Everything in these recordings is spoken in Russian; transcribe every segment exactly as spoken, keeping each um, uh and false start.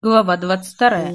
Глава двадцать вторая.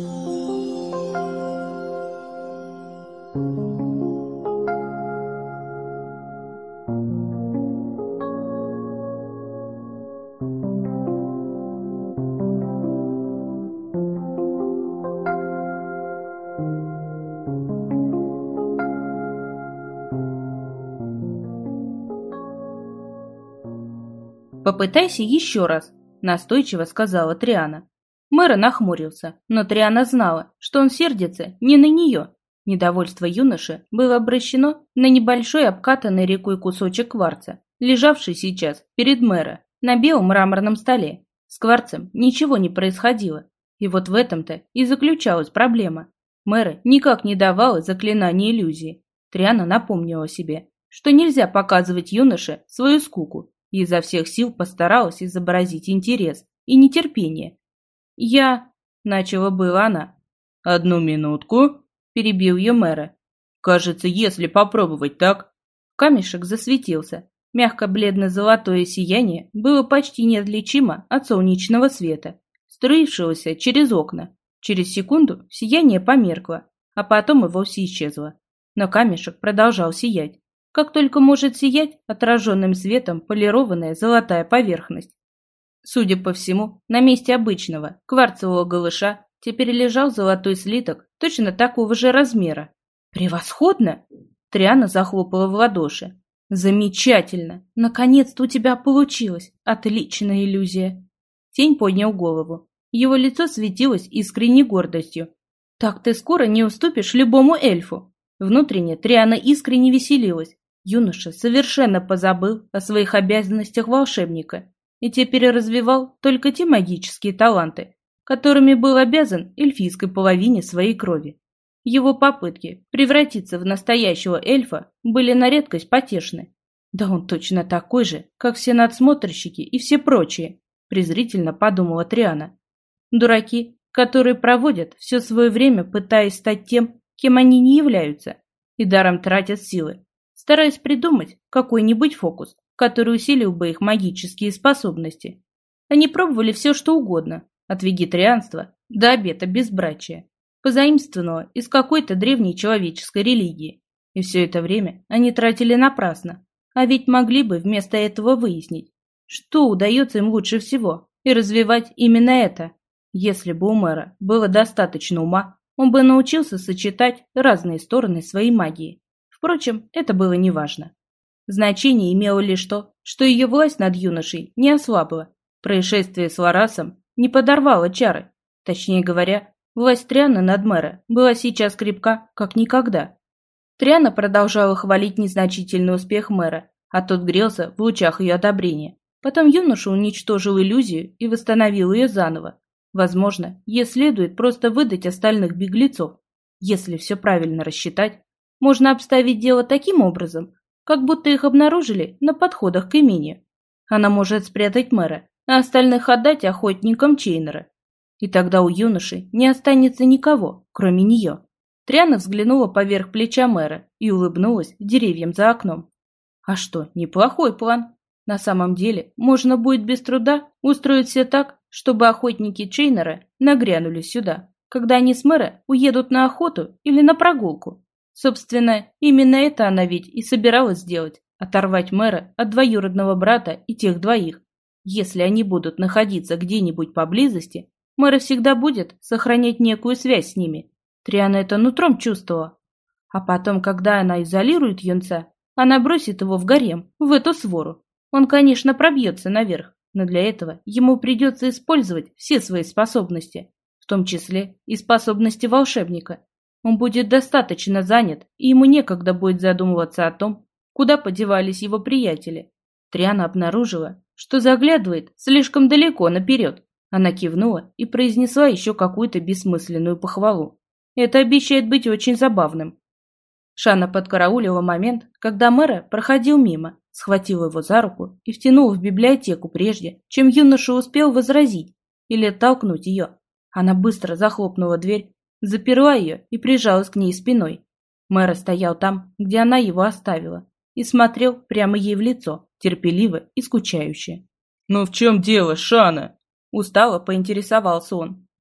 «Попытайся еще раз», — настойчиво сказала Триана. Мэра нахмурился, но Триана знала, что он сердится не на нее. Недовольство юноши было обращено на небольшой обкатанный рекой кусочек кварца, лежавший сейчас перед мэра на белом мраморном столе. С кварцем ничего не происходило, и вот в этом-то и заключалась проблема. Мэра никак не давала заклинания иллюзии. Триана напомнила себе, что нельзя показывать юноше свою скуку, и изо всех сил постаралась изобразить интерес и нетерпение. «Я...» — начала была она. «Одну минутку», — перебил ее мэра. «Кажется, если попробовать так...» Камешек засветился. Мягко-бледно-золотое сияние было почти неотличимо от солнечного света, струившегося через окна. Через секунду сияние померкло, а потом и вовсе исчезло. Но камешек продолжал сиять, как только может сиять отраженным светом полированная золотая поверхность. Судя по всему, на месте обычного кварцевого голыша теперь лежал золотой слиток точно такого же размера. «Превосходно!» — Триана захлопала в ладоши. «Замечательно! Наконец-то у тебя получилось! Отличная иллюзия!» Тень поднял голову. Его лицо светилось искренней гордостью. «Так ты скоро не уступишь любому эльфу!» Внутренне Триана искренне веселилась. Юноша совершенно позабыл о своих обязанностях волшебника и теперь развивал только те магические таланты, которыми был обязан эльфийской половине своей крови. Его попытки превратиться в настоящего эльфа были на редкость потешны. «Да он точно такой же, как все надсмотрщики и все прочие», презрительно подумала Триана. «Дураки, которые проводят все свое время, пытаясь стать тем, кем они не являются, и даром тратят силы, стараясь придумать какой-нибудь фокус, который усилил бы их магические способности. Они пробовали все, что угодно, от вегетарианства до обета безбрачия, позаимствованного из какой-то древней человеческой религии. И все это время они тратили напрасно, а ведь могли бы вместо этого выяснить, что удается им лучше всего, и развивать именно это. Если бы у мэра было достаточно ума, он бы научился сочетать разные стороны своей магии. Впрочем, это было неважно. Значение имело лишь то, что ее власть над юношей не ослабла. Происшествие с Ларасом не подорвало чары. Точнее говоря, власть Трианы над мэра была сейчас крепка, как никогда. Триана продолжала хвалить незначительный успех мэра, а тот грелся в лучах ее одобрения. Потом юноша уничтожил иллюзию и восстановил ее заново. Возможно, ей следует просто выдать остальных беглецов. Если все правильно рассчитать, можно обставить дело таким образом, как будто их обнаружили на подходах к имению. Она может спрятать мэра, а остальных отдать охотникам Чейнера. И тогда у юноши не останется никого, кроме нее. Триана взглянула поверх плеча мэра и улыбнулась деревьям за окном. А что, неплохой план. На самом деле, можно будет без труда устроить все так, чтобы охотники Чейнера нагрянули сюда, когда они с мэра уедут на охоту или на прогулку. Собственно, именно это она ведь и собиралась сделать – оторвать мэра от двоюродного брата и тех двоих. Если они будут находиться где-нибудь поблизости, мэр всегда будет сохранять некую связь с ними. Триана это нутром чувствовала. А потом, когда она изолирует юнца, она бросит его в гарем, в эту свору. Он, конечно, пробьется наверх, но для этого ему придется использовать все свои способности, в том числе и способности волшебника. Он будет достаточно занят, и ему некогда будет задумываться о том, куда подевались его приятели. Триана обнаружила, что заглядывает слишком далеко наперед. Она кивнула и произнесла еще какую-то бессмысленную похвалу. Это обещает быть очень забавным. Шана подкараулила момент, когда мэра проходил мимо, схватила его за руку и втянула в библиотеку прежде, чем юноша успел возразить или оттолкнуть ее. Она быстро захлопнула дверь, заперла ее и прижалась к ней спиной. Мэра стоял там, где она его оставила, и смотрел прямо ей в лицо, терпеливо и скучающе. «Ну в чем дело, Шана?» Устало поинтересовался он.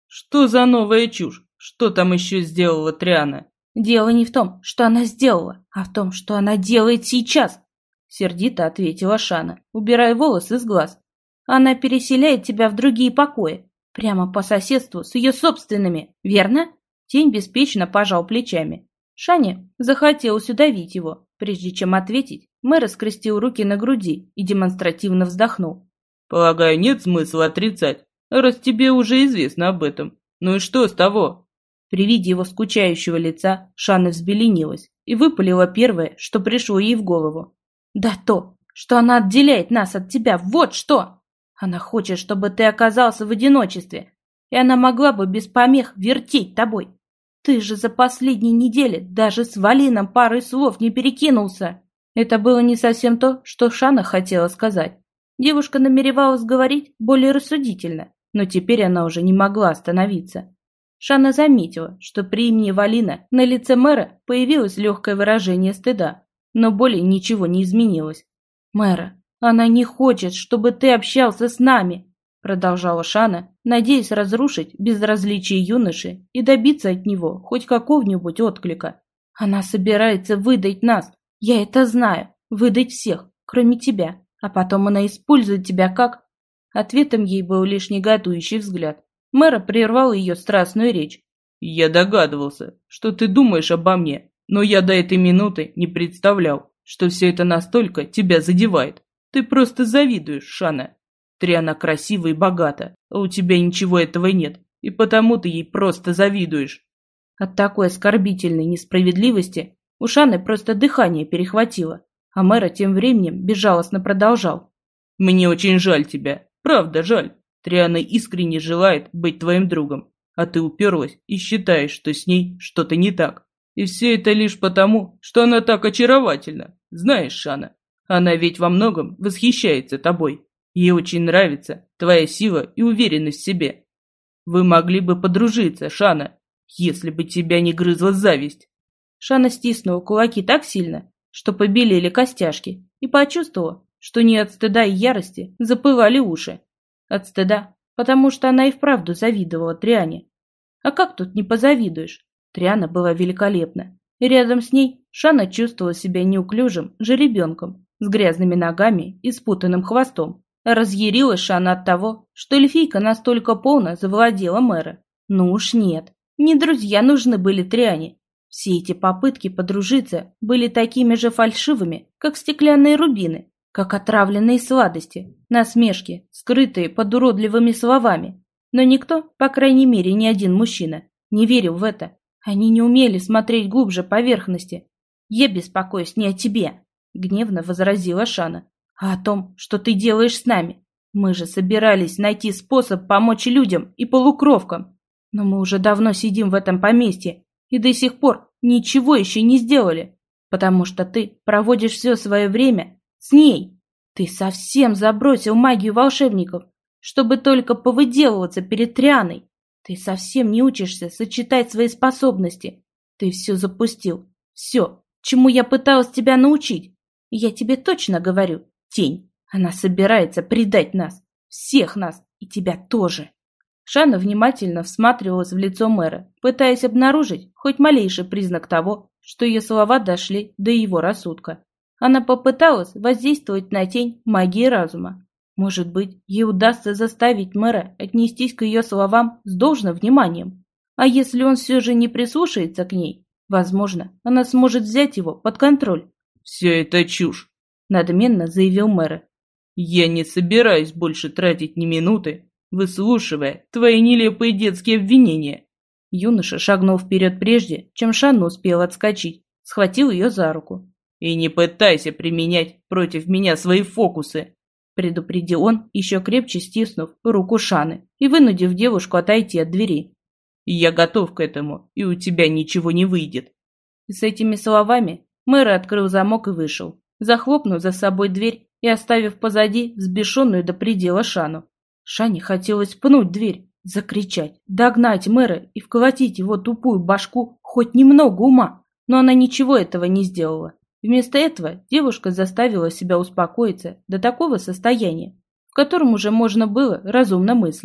Что за новая чушь? Что там еще сделала Триана? Дело не в том, что она сделала, а в том, что она делает сейчас, сердито ответила Шана, убирая волосы с глаз. Она переселяет тебя в другие покои, прямо по соседству с ее собственными, верно? Тень беспечно пожал плечами. Шане захотелось удавить его. Прежде чем ответить, мэр скрестил руки на груди и демонстративно вздохнул. Полагаю, нет смысла отрицать, раз тебе уже известно об этом. Ну и что с того? При виде его скучающего лица Шана взбеленилась и выпалила первое, что пришло ей в голову. «Да то, что она отделяет нас от тебя, вот что! Она хочет, чтобы ты оказался в одиночестве, и она могла бы без помех вертеть тобой. Ты же за последние недели даже с Валином парой слов не перекинулся!» Это было не совсем то, что Шана хотела сказать. Девушка намеревалась говорить более рассудительно, но теперь она уже не могла остановиться. Шана заметила, что при имени Валина на лице мэра появилось легкое выражение стыда, но более ничего не изменилось. «Мэра, она не хочет, чтобы ты общался с нами», продолжала Шана, надеясь разрушить безразличие юноши и добиться от него хоть какого-нибудь отклика. «Она собирается выдать нас, я это знаю, выдать всех, кроме тебя, а потом она использует тебя как...» Ответом ей был лишь негодующий взгляд. Мэра прервал ее страстную речь. «Я догадывался, что ты думаешь обо мне, но я до этой минуты не представлял, что все это настолько тебя задевает. Ты просто завидуешь, Шана. Триана красива и богата, а у тебя ничего этого нет, и потому ты ей просто завидуешь». От такой оскорбительной несправедливости у Шаны просто дыхание перехватило, а мэра тем временем безжалостно продолжал. «Мне очень жаль тебя, правда жаль. Триана искренне желает быть твоим другом, а ты уперлась и считаешь, что с ней что-то не так. И все это лишь потому, что она так очаровательна. Знаешь, Шана, она ведь во многом восхищается тобой. Ей очень нравится твоя сила и уверенность в себе. Вы могли бы подружиться, Шана, если бы тебя не грызла зависть». Шана стиснула кулаки так сильно, что побелели костяшки, и почувствовала, что не от стыда и ярости запылали уши. От стыда, потому что она и вправду завидовала Триане. А как тут не позавидуешь? Триана была великолепна, и рядом с ней Шана чувствовала себя неуклюжим жеребенком с грязными ногами и спутанным хвостом. Разъярилась Шана от того, что эльфийка настолько полно завладела мэра. Ну уж нет, не друзья нужны были Триане. Все эти попытки подружиться были такими же фальшивыми, как стеклянные рубины, как отравленные сладости, насмешки, скрытые под уродливыми словами. Но никто, по крайней мере ни один мужчина, не верил в это. Они не умели смотреть глубже поверхности. «Я беспокоюсь не о тебе», — гневно возразила Шана, «а о том, что ты делаешь с нами. Мы же собирались найти способ помочь людям и полукровкам. Но мы уже давно сидим в этом поместье и до сих пор ничего еще не сделали, потому что ты проводишь все свое время с ней. Ты совсем забросил магию волшебников, чтобы только повыделываться перед Трианой. Ты совсем не учишься сочетать свои способности. Ты все запустил. Все, чему я пыталась тебя научить. И я тебе точно говорю, тень, она собирается предать нас. Всех нас. И тебя тоже». Шана внимательно всматривалась в лицо мэра, пытаясь обнаружить хоть малейший признак того, что ее слова дошли до его рассудка. Она попыталась воздействовать на тень магии разума. Может быть, ей удастся заставить мэра отнестись к ее словам с должным вниманием. А если он все же не прислушается к ней, возможно, она сможет взять его под контроль. «Все это чушь», — надменно заявил мэр. «Я не собираюсь больше тратить ни минуты, выслушивая твои нелепые детские обвинения». Юноша шагнул вперед прежде, чем Шанна успела отскочить, схватил ее за руку. «И не пытайся применять против меня свои фокусы», — предупредил он, еще крепче стиснув руку Шаны и вынудив девушку отойти от двери. «Я готов к этому, и у тебя ничего не выйдет». И с этими словами мэр открыл замок и вышел, захлопнув за собой дверь и оставив позади взбешенную до предела Шану. Шане хотелось пнуть дверь, закричать, догнать мэра и вколотить его тупую башку хоть немного ума, но она ничего этого не сделала. Вместо этого девушка заставила себя успокоиться до такого состояния, в котором уже можно было разумно мыслить.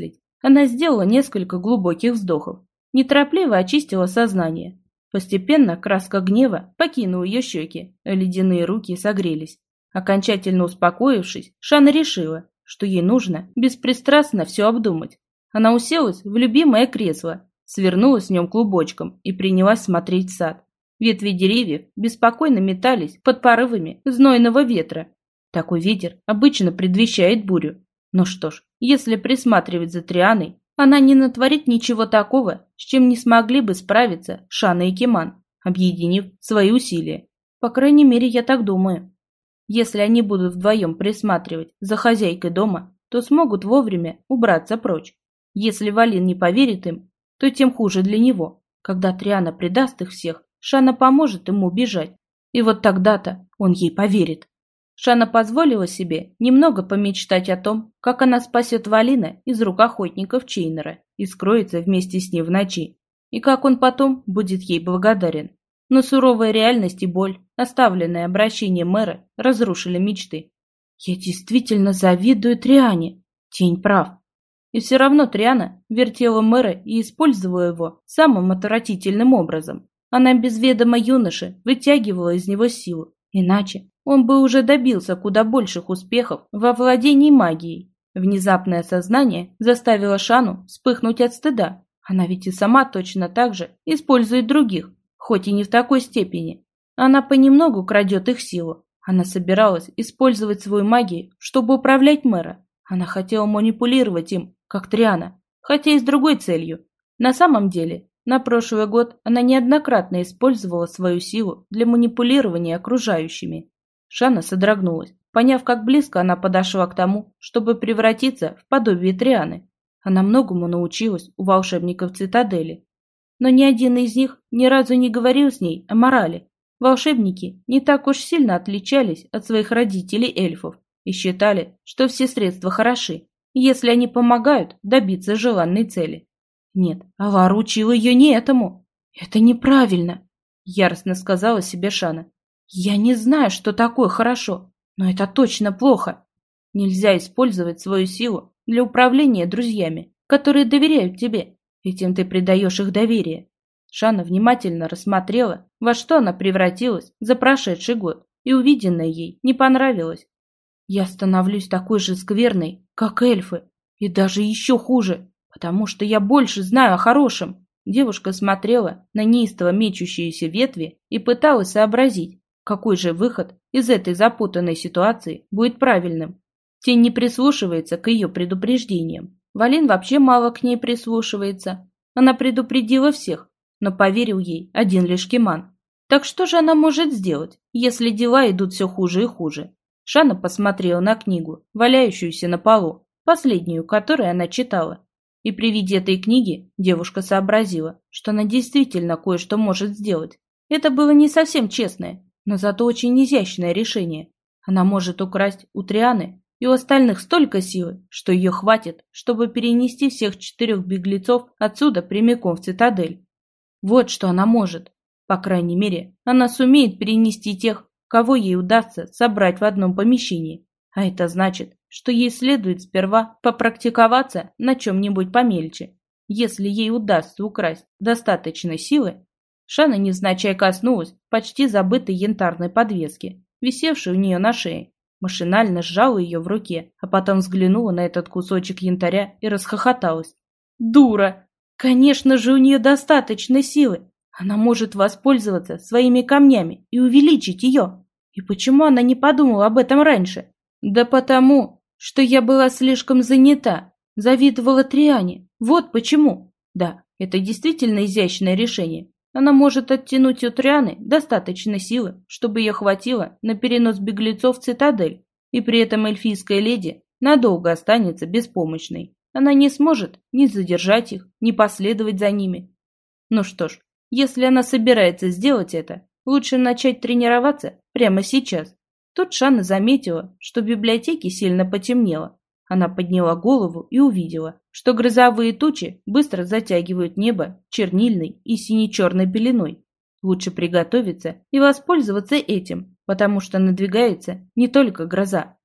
Она сделала несколько глубоких вздохов, неторопливо очистила сознание. Постепенно краска гнева покинула ее щеки, а ледяные руки согрелись. Окончательно успокоившись, Шана решила, что ей нужно беспристрастно все обдумать. Она уселась в любимое кресло, свернулась в нем клубочком и принялась смотреть в сад. Ветви деревьев беспокойно метались под порывами знойного ветра. Такой ветер обычно предвещает бурю. Ну что ж, если присматривать за Трианой, она не натворит ничего такого, с чем не смогли бы справиться Шана и Киман, объединив свои усилия. По крайней мере, я так думаю. Если они будут вдвоем присматривать за хозяйкой дома, то смогут вовремя убраться прочь. Если Валин не поверит им, то тем хуже для него. Когда Триана предаст их всех, Шана поможет ему убежать. И вот тогда-то он ей поверит. Шана позволила себе немного помечтать о том, как она спасет Валина из рук охотников Чейнера и скроется вместе с ним в ночи, и как он потом будет ей благодарен. Но суровая реальность и боль, оставленное обращение мэра, разрушили мечты. Я действительно завидую Триане. Тень прав. И все равно Триана вертела мэра и использовала его самым отвратительным образом. Она без ведома юноши вытягивала из него силу. Иначе он бы уже добился куда больших успехов во владении магией. Внезапное осознание заставило Шану вспыхнуть от стыда. Она ведь и сама точно так же использует других, хоть и не в такой степени. Она понемногу крадет их силу. Она собиралась использовать свою магию, чтобы управлять мэра. Она хотела манипулировать им, как Триана, хотя и с другой целью. На самом деле, на прошлый год она неоднократно использовала свою силу для манипулирования окружающими. Шана содрогнулась, поняв, как близко она подошла к тому, чтобы превратиться в подобие Трианы. Она многому научилась у волшебников цитадели. Но ни один из них ни разу не говорил с ней о морали. Волшебники не так уж сильно отличались от своих родителей-эльфов и считали, что все средства хороши, если они помогают добиться желанной цели. Нет, Алара учила ее не этому. Это неправильно, яростно сказала себе Шана. Я не знаю, что такое хорошо, но это точно плохо. Нельзя использовать свою силу для управления друзьями, которые доверяют тебе. Этим ты предаешь их доверие. Шана внимательно рассмотрела, во что она превратилась за прошедший год, и увиденное ей не понравилось. Я становлюсь такой же скверной, как эльфы, и даже еще хуже, потому что я больше знаю о хорошем. Девушка смотрела на неистово мечущиеся ветви и пыталась сообразить, какой же выход из этой запутанной ситуации будет правильным. Тень не прислушивается к ее предупреждениям. Валин вообще мало к ней прислушивается. Она предупредила всех, но поверил ей один лишь Киман. Так что же она может сделать, если дела идут все хуже и хуже? Шана посмотрела на книгу, валяющуюся на полу, последнюю, которую она читала. И при виде этой книги девушка сообразила, что она действительно кое-что может сделать. Это было не совсем честное, но зато очень изящное решение. Она может украсть у Трианы и у остальных столько силы, что ее хватит, чтобы перенести всех четырех беглецов отсюда прямиком в цитадель. Вот что она может. По крайней мере, она сумеет перенести тех, кого ей удастся собрать в одном помещении. А это значит, что ей следует сперва попрактиковаться на чем-нибудь помельче. Если ей удастся украсть достаточно силы, Шана невзначай коснулась почти забытой янтарной подвески, висевшей у нее на шее. Машинально сжала ее в руке, а потом взглянула на этот кусочек янтаря и расхохоталась. Дура! Конечно же, у нее достаточно силы. Она может воспользоваться своими камнями и увеличить ее. И почему она не подумала об этом раньше? Да потому, что я была слишком занята, завидовала Триане. Вот почему. Да, это действительно изящное решение. Она может оттянуть у Трианы достаточно силы, чтобы ее хватило на перенос беглецов в цитадель, и при этом эльфийская леди надолго останется беспомощной. Она не сможет ни задержать их, ни последовать за ними. Ну что ж, если она собирается сделать это, лучше начать тренироваться прямо сейчас. Тут Шана заметила, что в библиотеке сильно потемнело. Она подняла голову и увидела, что грозовые тучи быстро затягивают небо чернильной и сине-черной пеленой. Лучше приготовиться и воспользоваться этим, потому что надвигается не только гроза.